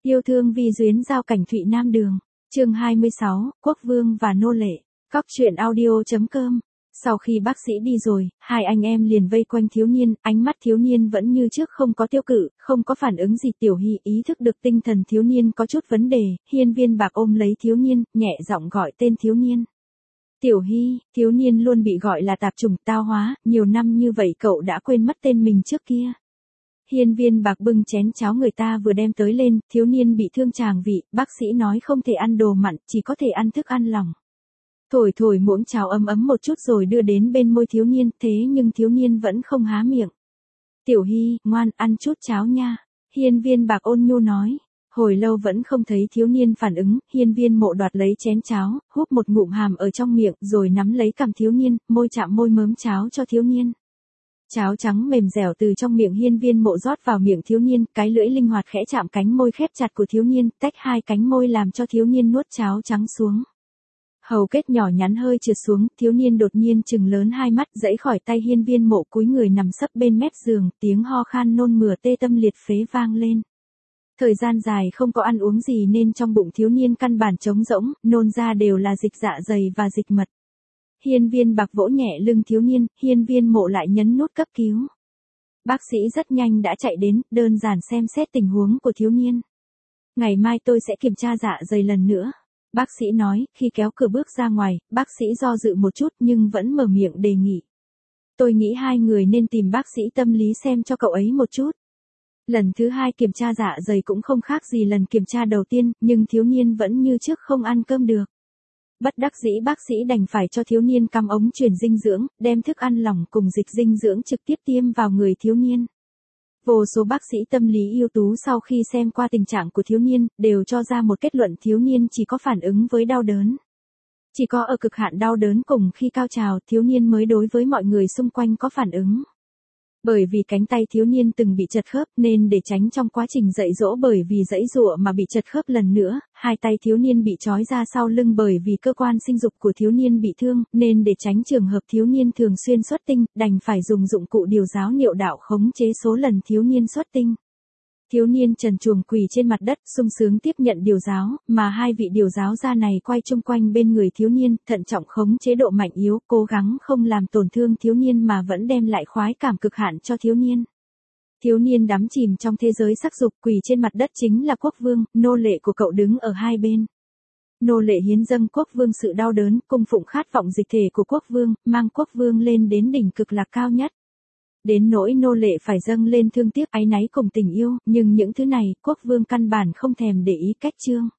Yêu thương vi duyến giao cảnh Thụy Nam Đường. Chương 26, Quốc vương và nô lệ. Cóc truyện audio.com. Sau khi bác sĩ đi rồi, hai anh em liền vây quanh thiếu niên, ánh mắt thiếu niên vẫn như trước không có tiêu cự, không có phản ứng gì. Tiểu Hy ý thức được tinh thần thiếu niên có chút vấn đề, Hiên Viên Bạc ôm lấy thiếu niên, nhẹ giọng gọi tên thiếu niên. Tiểu Hy, thiếu niên luôn bị gọi là tạp chủng tao hóa, nhiều năm như vậy cậu đã quên mất tên mình trước kia. Hiên Viên Bạc bưng chén cháo người ta vừa đem tới lên, thiếu niên bị thương tràng vị, bác sĩ nói không thể ăn đồ mặn, chỉ có thể ăn thức ăn lỏng. Thổi muỗng cháo ấm ấm một chút rồi đưa đến bên môi thiếu niên, thế nhưng thiếu niên vẫn không há miệng. Tiểu Hy, ngoan, ăn chút cháo nha. Hiên Viên Bạc ôn nhu nói. Hồi lâu vẫn không thấy thiếu niên phản ứng, Hiên Viên Mộ đoạt lấy chén cháo, húp một ngụm hàm ở trong miệng, rồi nắm lấy cằm thiếu niên, môi chạm môi mớm cháo cho thiếu niên. Cháo trắng mềm dẻo từ trong miệng Hiên Viên Mộ rót vào miệng thiếu niên, cái lưỡi linh hoạt khẽ chạm cánh môi khép chặt của thiếu niên, tách hai cánh môi làm cho thiếu niên nuốt cháo trắng xuống. Hầu kết nhỏ nhắn hơi trượt xuống, thiếu niên đột nhiên trừng lớn hai mắt, giãy khỏi tay Hiên Viên Mộ, cúi người nằm sấp bên mép giường, tiếng ho khan nôn mửa tê tâm liệt phế vang lên. Thời gian dài không có ăn uống gì nên trong bụng thiếu niên căn bản trống rỗng, nôn ra đều là dịch dạ dày và dịch mật. Hiên Viên Bạc vỗ nhẹ lưng thiếu niên, Hiên Viên Mộ lại nhấn nút cấp cứu. Bác sĩ rất nhanh đã chạy đến, đơn giản xem xét tình huống của thiếu niên. Ngày mai tôi sẽ kiểm tra dạ dày lần nữa. Bác sĩ nói, khi kéo cửa bước ra ngoài, bác sĩ do dự một chút nhưng vẫn mở miệng đề nghị. Tôi nghĩ hai người nên tìm bác sĩ tâm lý xem cho cậu ấy một chút. Lần thứ hai kiểm tra dạ dày cũng không khác gì lần kiểm tra đầu tiên, nhưng thiếu niên vẫn như trước không ăn cơm được. Bất đắc dĩ bác sĩ đành phải cho thiếu niên cắm ống truyền dinh dưỡng, đem thức ăn lỏng cùng dịch dinh dưỡng trực tiếp tiêm vào người thiếu niên. Vô số bác sĩ tâm lý ưu tú sau khi xem qua tình trạng của thiếu niên, đều cho ra một kết luận thiếu niên chỉ có phản ứng với đau đớn. Chỉ có ở cực hạn đau đớn cùng khi cao trào, thiếu niên mới đối với mọi người xung quanh có phản ứng. Bởi vì cánh tay thiếu niên từng bị trật khớp nên để tránh trong quá trình dạy dỗ bởi vì giãy giụa mà bị trật khớp lần nữa, hai tay thiếu niên bị trói ra sau lưng bởi vì cơ quan sinh dục của thiếu niên bị thương, nên để tránh trường hợp thiếu niên thường xuyên xuất tinh, đành phải dùng dụng cụ điều giáo niệu đạo khống chế số lần thiếu niên xuất tinh. Thiếu niên trần truồng quỳ trên mặt đất, sung sướng tiếp nhận điều giáo, mà hai vị điều giáo gia này quay chung quanh bên người thiếu niên, thận trọng khống chế độ mạnh yếu, cố gắng không làm tổn thương thiếu niên mà vẫn đem lại khoái cảm cực hạn cho thiếu niên. Thiếu niên đắm chìm trong thế giới sắc dục, quỳ trên mặt đất chính là quốc vương, nô lệ của cậu đứng ở hai bên. Nô lệ hiến dâng quốc vương sự đau đớn, cung phụng khát vọng dịch thể của quốc vương, mang quốc vương lên đến đỉnh cực lạc cao nhất. Đến nỗi nô lệ phải dâng lên thương tiếc áy náy cùng tình yêu, nhưng những thứ này, quốc vương căn bản không thèm để ý cách chương.